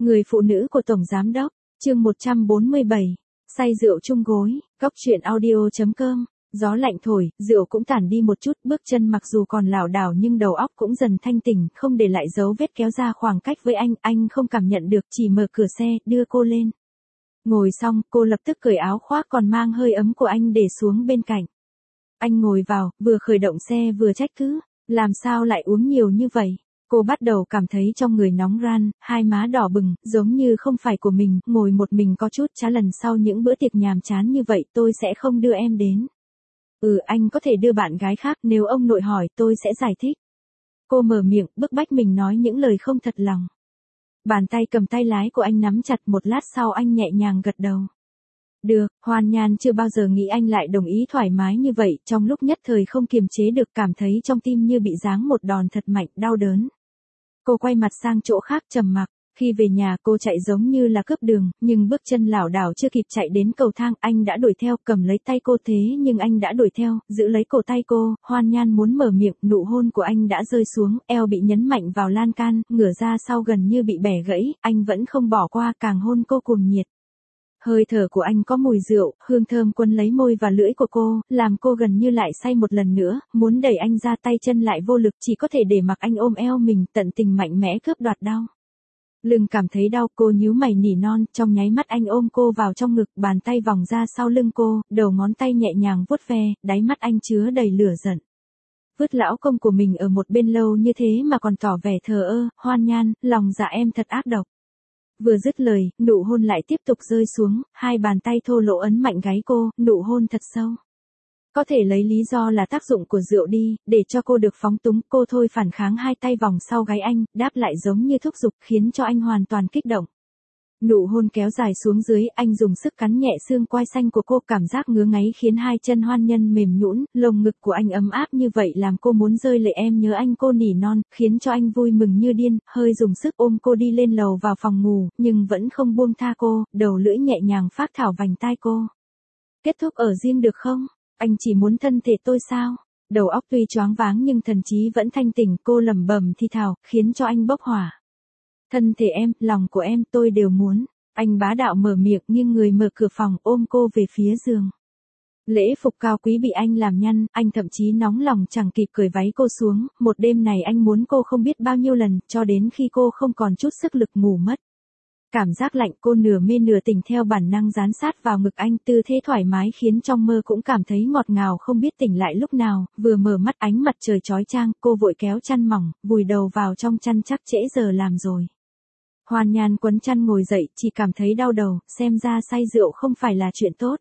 Người phụ nữ của Tổng Giám Đốc, chương 147, say rượu chung gối, góc chuyện audio.com, gió lạnh thổi, rượu cũng tản đi một chút, bước chân mặc dù còn lảo đảo nhưng đầu óc cũng dần thanh tỉnh, không để lại dấu vết kéo ra khoảng cách với anh không cảm nhận được, chỉ mở cửa xe, đưa cô lên. Ngồi xong, cô lập tức cởi áo khoác còn mang hơi ấm của anh để xuống bên cạnh. Anh ngồi vào, vừa khởi động xe vừa trách cứ, làm sao lại uống nhiều như vậy? Cô bắt đầu cảm thấy trong người nóng ran, hai má đỏ bừng, giống như không phải của mình, ngồi một mình có chút chán, lần sau những bữa tiệc nhàm chán như vậy tôi sẽ không đưa em đến. Anh có thể đưa bạn gái khác, nếu ông nội hỏi tôi sẽ giải thích. Cô mở miệng, bức bách mình nói những lời không thật lòng. Bàn tay cầm tay lái của anh nắm chặt, một lát sau anh nhẹ nhàng gật đầu. Được, Hoan Nhan chưa bao giờ nghĩ anh lại đồng ý thoải mái như vậy, trong lúc nhất thời không kiềm chế được, cảm thấy trong tim như bị giáng một đòn thật mạnh, đau đớn. Cô quay mặt sang chỗ khác trầm mặc, khi về nhà cô chạy giống như là cướp đường, nhưng bước chân lảo đảo chưa kịp chạy đến cầu thang, anh đã đuổi theo, cầm lấy tay cô, thế nhưng anh đã đuổi theo, giữ lấy cổ tay cô, Hoan Nhan muốn mở miệng, nụ hôn của anh đã rơi xuống, eo bị nhấn mạnh vào lan can, ngửa ra sau gần như bị bẻ gãy, anh vẫn không bỏ qua, càng hôn cô cuồng nhiệt. Hơi thở của anh có mùi rượu, hương thơm quấn lấy môi và lưỡi của cô, làm cô gần như lại say một lần nữa, muốn đẩy anh ra, tay chân lại vô lực, chỉ có thể để mặc anh ôm eo mình, tận tình mạnh mẽ cướp đoạt đau. Lưng cảm thấy đau, cô nhíu mày nỉ non, trong nháy mắt anh ôm cô vào trong ngực, bàn tay vòng ra sau lưng cô, đầu ngón tay nhẹ nhàng vuốt ve, đáy mắt anh chứa đầy lửa giận. Vứt lão công của mình ở một bên lâu như thế mà còn tỏ vẻ thờ ơ, Hoan Nhan, lòng dạ em thật ác độc. Vừa dứt lời, nụ hôn lại tiếp tục rơi xuống, hai bàn tay thô lỗ ấn mạnh gáy cô, nụ hôn thật sâu. Có thể lấy lý do là tác dụng của rượu đi, để cho cô được phóng túng, cô thôi phản kháng, hai tay vòng sau gáy anh, đáp lại giống như thúc giục, khiến cho anh hoàn toàn kích động. Nụ hôn kéo dài xuống dưới, anh dùng sức cắn nhẹ xương quai xanh của cô, cảm giác ngứa ngáy khiến hai chân Hoan Nhân mềm nhũn, lồng ngực của anh ấm áp như vậy làm cô muốn rơi lệ, em nhớ anh, cô nỉ non, khiến cho anh vui mừng như điên, hơi dùng sức ôm cô đi lên lầu vào phòng ngủ, nhưng vẫn không buông tha cô, đầu lưỡi nhẹ nhàng phác thảo vành tai cô. Kết thúc ở riêng được không? Anh chỉ muốn thân thể tôi sao? Đầu óc tuy choáng váng nhưng thần trí vẫn thanh tỉnh, cô lẩm bẩm thì thào, khiến cho anh bốc hỏa. Thân thể em, lòng của em, tôi đều muốn. Anh bá đạo mở miệng, nhưng người mở cửa phòng, ôm cô về phía giường. Lễ phục cao quý bị anh làm nhăn, anh thậm chí nóng lòng chẳng kịp cởi váy cô xuống, một đêm này anh muốn cô không biết bao nhiêu lần, cho đến khi cô không còn chút sức lực ngủ mất. Cảm giác lạnh, cô nửa mê nửa tỉnh theo bản năng dán sát vào ngực anh, tư thế thoải mái khiến trong mơ cũng cảm thấy ngọt ngào, không biết tỉnh lại lúc nào, vừa mở mắt ánh mặt trời chói chang, cô vội kéo chăn mỏng, vùi đầu vào trong chăn, chắc trễ giờ làm rồi. Hoan Nhan quấn chăn ngồi dậy, chỉ cảm thấy đau đầu, xem ra say rượu không phải là chuyện tốt.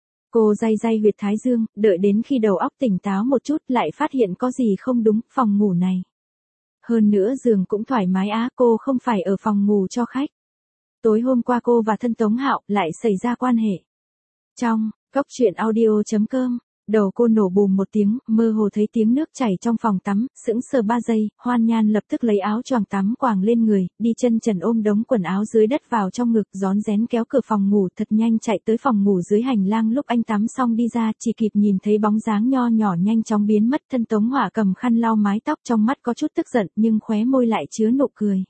Cô day day huyệt thái dương, đợi đến khi đầu óc tỉnh táo một chút, lại phát hiện có gì không đúng, phòng ngủ này. Hơn nữa giường cũng thoải mái á, cô không phải ở phòng ngủ cho khách. Tối hôm qua cô và thân Tống Hạo lại xảy ra quan hệ. Trong góc chuyện audio.com, đầu cô nổ bùm một tiếng, mơ hồ thấy tiếng nước chảy trong phòng tắm, sững sờ 3 giây, Hoan Nhan lập tức lấy áo choàng tắm quàng lên người, đi chân trần ôm đống quần áo dưới đất vào trong ngực, rón rén kéo cửa phòng ngủ, thật nhanh chạy tới phòng ngủ dưới hành lang, lúc anh tắm xong đi ra, chỉ kịp nhìn thấy bóng dáng nho nhỏ nhanh chóng biến mất, thân Tống Hỏa cầm khăn lau mái tóc, trong mắt có chút tức giận, nhưng khóe môi lại chứa nụ cười.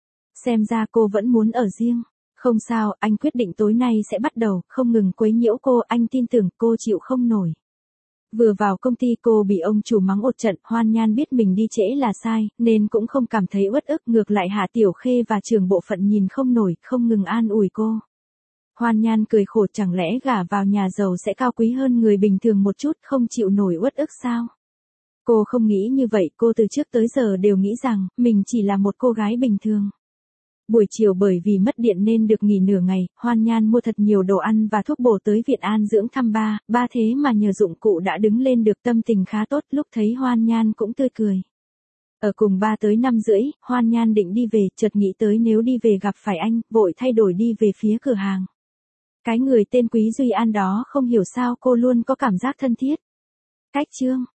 Xem ra cô vẫn muốn ở riêng. Không sao, anh quyết định tối nay sẽ bắt đầu, không ngừng quấy nhiễu cô, anh tin tưởng cô chịu không nổi. Vừa vào công ty cô bị ông chủ mắng một trận, Hoan Nhan biết mình đi trễ là sai, nên cũng không cảm thấy uất ức, ngược lại Hạ Tiểu Khê và trưởng bộ phận nhìn không nổi, không ngừng an ủi cô. Hoan Nhan cười khổ, chẳng lẽ gả vào nhà giàu sẽ cao quý hơn người bình thường một chút, không chịu nổi uất ức sao? Cô không nghĩ như vậy, cô từ trước tới giờ đều nghĩ rằng, mình chỉ là một cô gái bình thường. Buổi chiều bởi vì mất điện nên được nghỉ nửa ngày, Hoan Nhan mua thật nhiều đồ ăn và thuốc bổ tới Viện An dưỡng thăm ba thế mà nhờ dụng cụ đã đứng lên được, tâm tình khá tốt, lúc thấy Hoan Nhan cũng tươi cười. Ở cùng ba tới 5:30, Hoan Nhan định đi về, chợt nghĩ tới nếu đi về gặp phải anh, vội thay đổi đi về phía cửa hàng. Cái người tên Quý Duy An đó không hiểu sao cô luôn có cảm giác thân thiết. Cách chương